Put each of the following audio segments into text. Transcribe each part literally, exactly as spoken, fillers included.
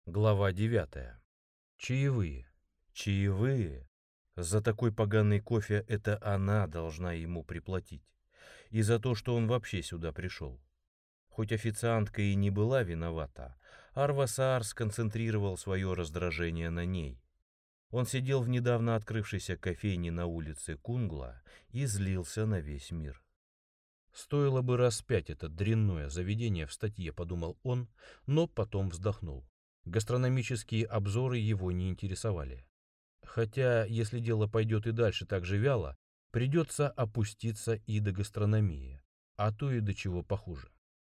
Глава девятая. Чаевые. Чаевые. За такой поганый кофе это она должна ему приплатить. И за то, что он вообще сюда пришел. Хоть официантка и не была виновата, Арва-Саар сконцентрировал свое раздражение на ней. Он сидел в недавно открывшейся кофейне на улице Кунгла и злился на весь мир. Стоило бы распять это дрянное заведение в статье, подумал он, но потом вздохнул. Гастрономические обзоры его не интересовали. Хотя, если дело пойдет и дальше так же вяло, придется опуститься и до гастрономии, а то и до чего похуже.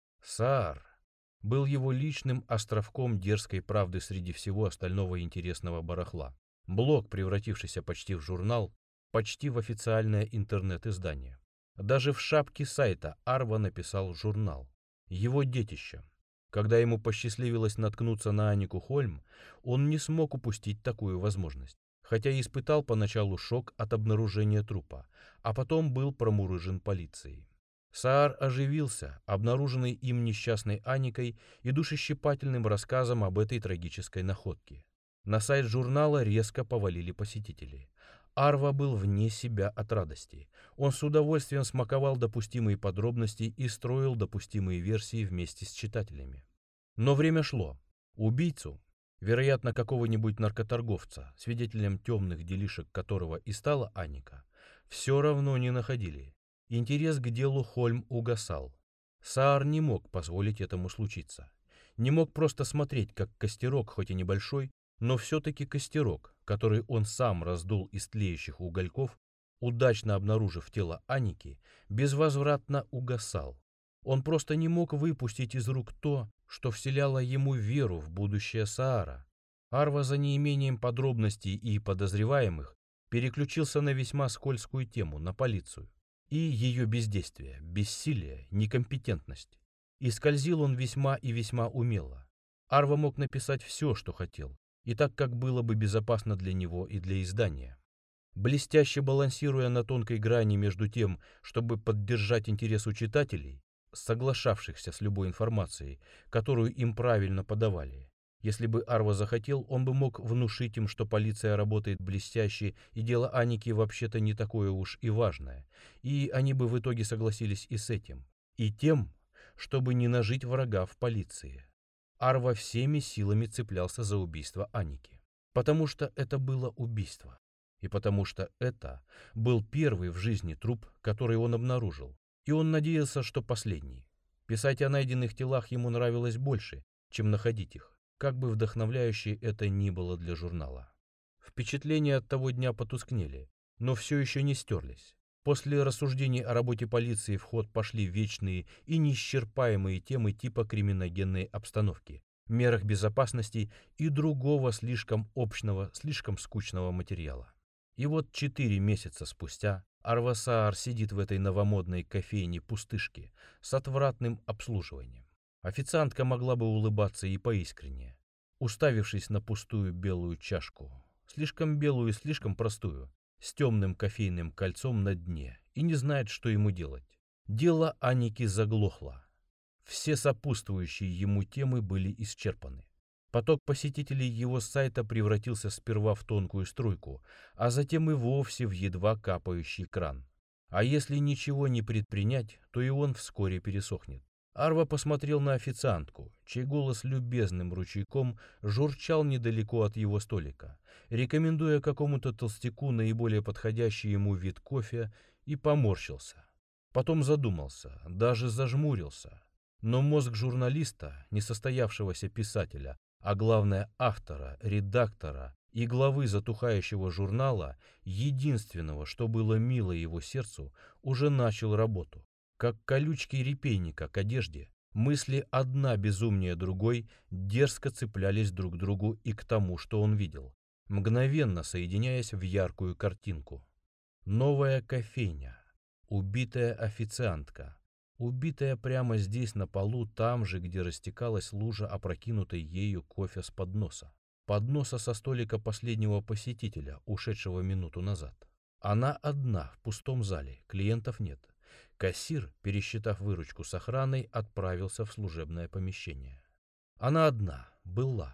Саар был его личным островком дерзкой правды среди всего остального интересного барахла. Блог, превратившийся почти в журнал, почти в официальное интернет-издание. Даже в шапке сайта Арва написал журнал. Его детище. Когда ему посчастливилось наткнуться на Анику Хольм, он не смог упустить такую возможность. Хотя и испытал поначалу шок от обнаружения трупа, а потом был промурыжен полицией. Саар оживился, обнаруженный им несчастной Аникой и душещипательным рассказом об этой трагической находке. На сайт журнала резко повалили посетители. Арва был вне себя от радости. Он с удовольствием смаковал допустимые подробности и строил допустимые версии вместе с читателями. Но время шло. Убийцу, вероятно, какого-нибудь наркоторговца, свидетелем темных делишек которого и стала Аника, все равно не находили. Интерес к делу Хольм угасал. Саар не мог позволить этому случиться. Не мог просто смотреть, как костерок, хоть и небольшой, но все-таки костерок, который он сам раздул из тлеющих угольков, удачно обнаружив тело Аники, безвозвратно угасал. Он просто не мог выпустить из рук то, что вселяло ему веру в будущее Саара. Арва за неимением подробностей и подозреваемых переключился на весьма скользкую тему, на полицию. И ее бездействие, бессилие, некомпетентность. И скользил он весьма и весьма умело. Арва мог написать все, что хотел, и так, как было бы безопасно для него и для издания. Блестяще балансируя на тонкой грани между тем, чтобы поддержать интерес у читателей, соглашавшихся с любой информацией, которую им правильно подавали. Если бы Арва захотел, он бы мог внушить им, что полиция работает блестяще, и дело Аники вообще-то не такое уж и важное, и они бы в итоге согласились и с этим, и тем, чтобы не нажить врага в полиции. Арва всеми силами цеплялся за убийство Аники, потому что это было убийство, и потому что это был первый в жизни труп, который он обнаружил, и он надеялся, что последний. Писать о найденных телах ему нравилось больше, чем находить их, как бы вдохновляюще это ни было для журнала. Впечатления от того дня потускнели, но все еще не стерлись. После рассуждений о работе полиции в ход пошли вечные и неисчерпаемые темы типа криминогенной обстановки, мерах безопасности и другого слишком общего, слишком скучного материала. И вот четыре месяца спустя Арва-Саар сидит в этой новомодной кофейне-пустышке с отвратным обслуживанием. Официантка могла бы улыбаться и поискреннее, уставившись на пустую белую чашку, слишком белую и слишком простую, с темным кофейным кольцом на дне, и не знает, что ему делать. Дело Аники заглохло. Все сопутствующие ему темы были исчерпаны. Поток посетителей его сайта превратился сперва в тонкую струйку, а затем и вовсе в едва капающий кран. А если ничего не предпринять, то и он вскоре пересохнет. Арва посмотрел на официантку, чей голос любезным ручейком журчал недалеко от его столика, рекомендуя какому-то толстяку наиболее подходящий ему вид кофе, и поморщился. Потом задумался, даже зажмурился. Но мозг журналиста, несостоявшегося писателя, а главное автора, редактора и главы затухающего журнала, единственного, что было мило его сердцу, уже начал работу. Как колючки репейника к одежде, мысли одна безумнее другой дерзко цеплялись друг к другу и к тому, что он видел, мгновенно соединяясь в яркую картинку. Новая кофейня, убитая официантка, убитая прямо здесь на полу, там же, где растекалась лужа опрокинутой ею кофе с подноса. Подноса со столика последнего посетителя, ушедшего минуту назад. Она одна в пустом зале, клиентов нет. Кассир, пересчитав выручку с охраной, отправился в служебное помещение. Она одна, была.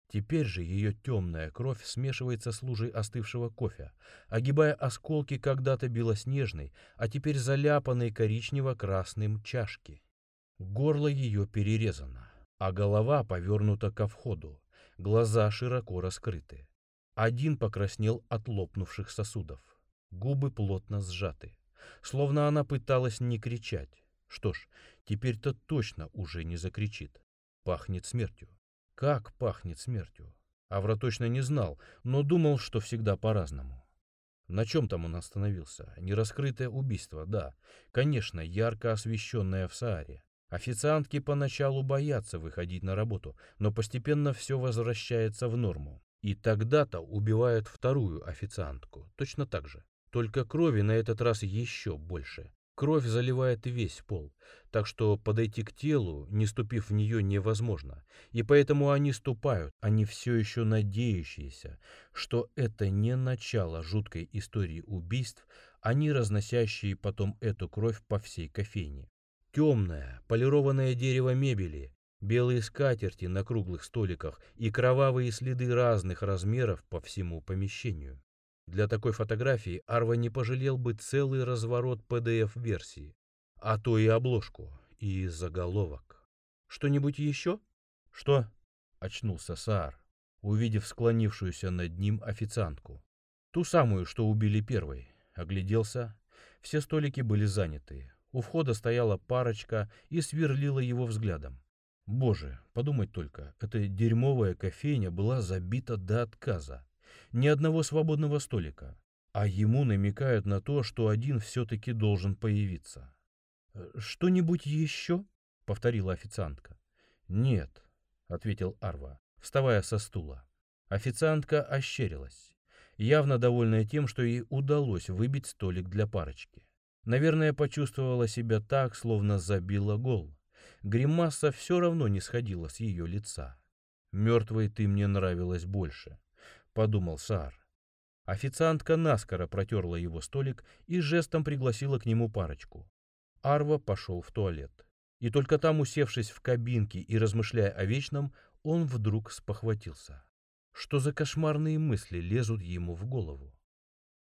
Теперь же ее темная кровь смешивается с лужей остывшего кофе, огибая осколки когда-то белоснежной, а теперь заляпанной коричнево-красным чашки. Горло ее перерезано, а голова повернута ко входу, глаза широко раскрыты. Один покраснел от лопнувших сосудов, губы плотно сжаты, словно она пыталась не кричать. Что ж, теперь-то точно уже не закричит. Пахнет смертью. Как пахнет смертью? Авра точно не знал, но думал, что всегда по-разному. На чем там он остановился? Нераскрытое убийство, да. Конечно, ярко освещенное в Сааре. Официантки поначалу боятся выходить на работу, но постепенно все возвращается в норму. И тогда-то убивают вторую официантку, точно так же. Только крови на этот раз еще больше. Кровь заливает весь пол, так что подойти к телу, не ступив в нее, невозможно. И поэтому они ступают, они все еще надеющиеся, что это не начало жуткой истории убийств, они разносящие потом эту кровь по всей кофейне. Темное, полированное дерево мебели, белые скатерти на круглых столиках и кровавые следы разных размеров по всему помещению. Для такой фотографии Арва не пожалел бы целый разворот пи ди эф-версии, а то и обложку, и заголовок. «Что-нибудь еще?» «Что?» — очнулся Саар, увидев склонившуюся над ним официантку. Ту самую, что убили первой. Огляделся. Все столики были заняты. У входа стояла парочка и сверлила его взглядом. Боже, подумать только, эта дерьмовая кофейня была забита до отказа. Ни одного свободного столика. А ему намекают на то, что один все-таки должен появиться. «Что-нибудь еще?» — повторила официантка. «Нет», — ответил Арва, вставая со стула. Официантка ощерилась, явно довольная тем, что ей удалось выбить столик для парочки. Наверное, почувствовала себя так, словно забила гол. Гримаса все равно не сходила с ее лица. «Мертвой ты мне нравилась больше», — подумал Саар. Официантка наскоро протерла его столик и жестом пригласила к нему парочку. Арва пошел в туалет. И только там, усевшись в кабинке и размышляя о вечном, он вдруг спохватился. Что за кошмарные мысли лезут ему в голову?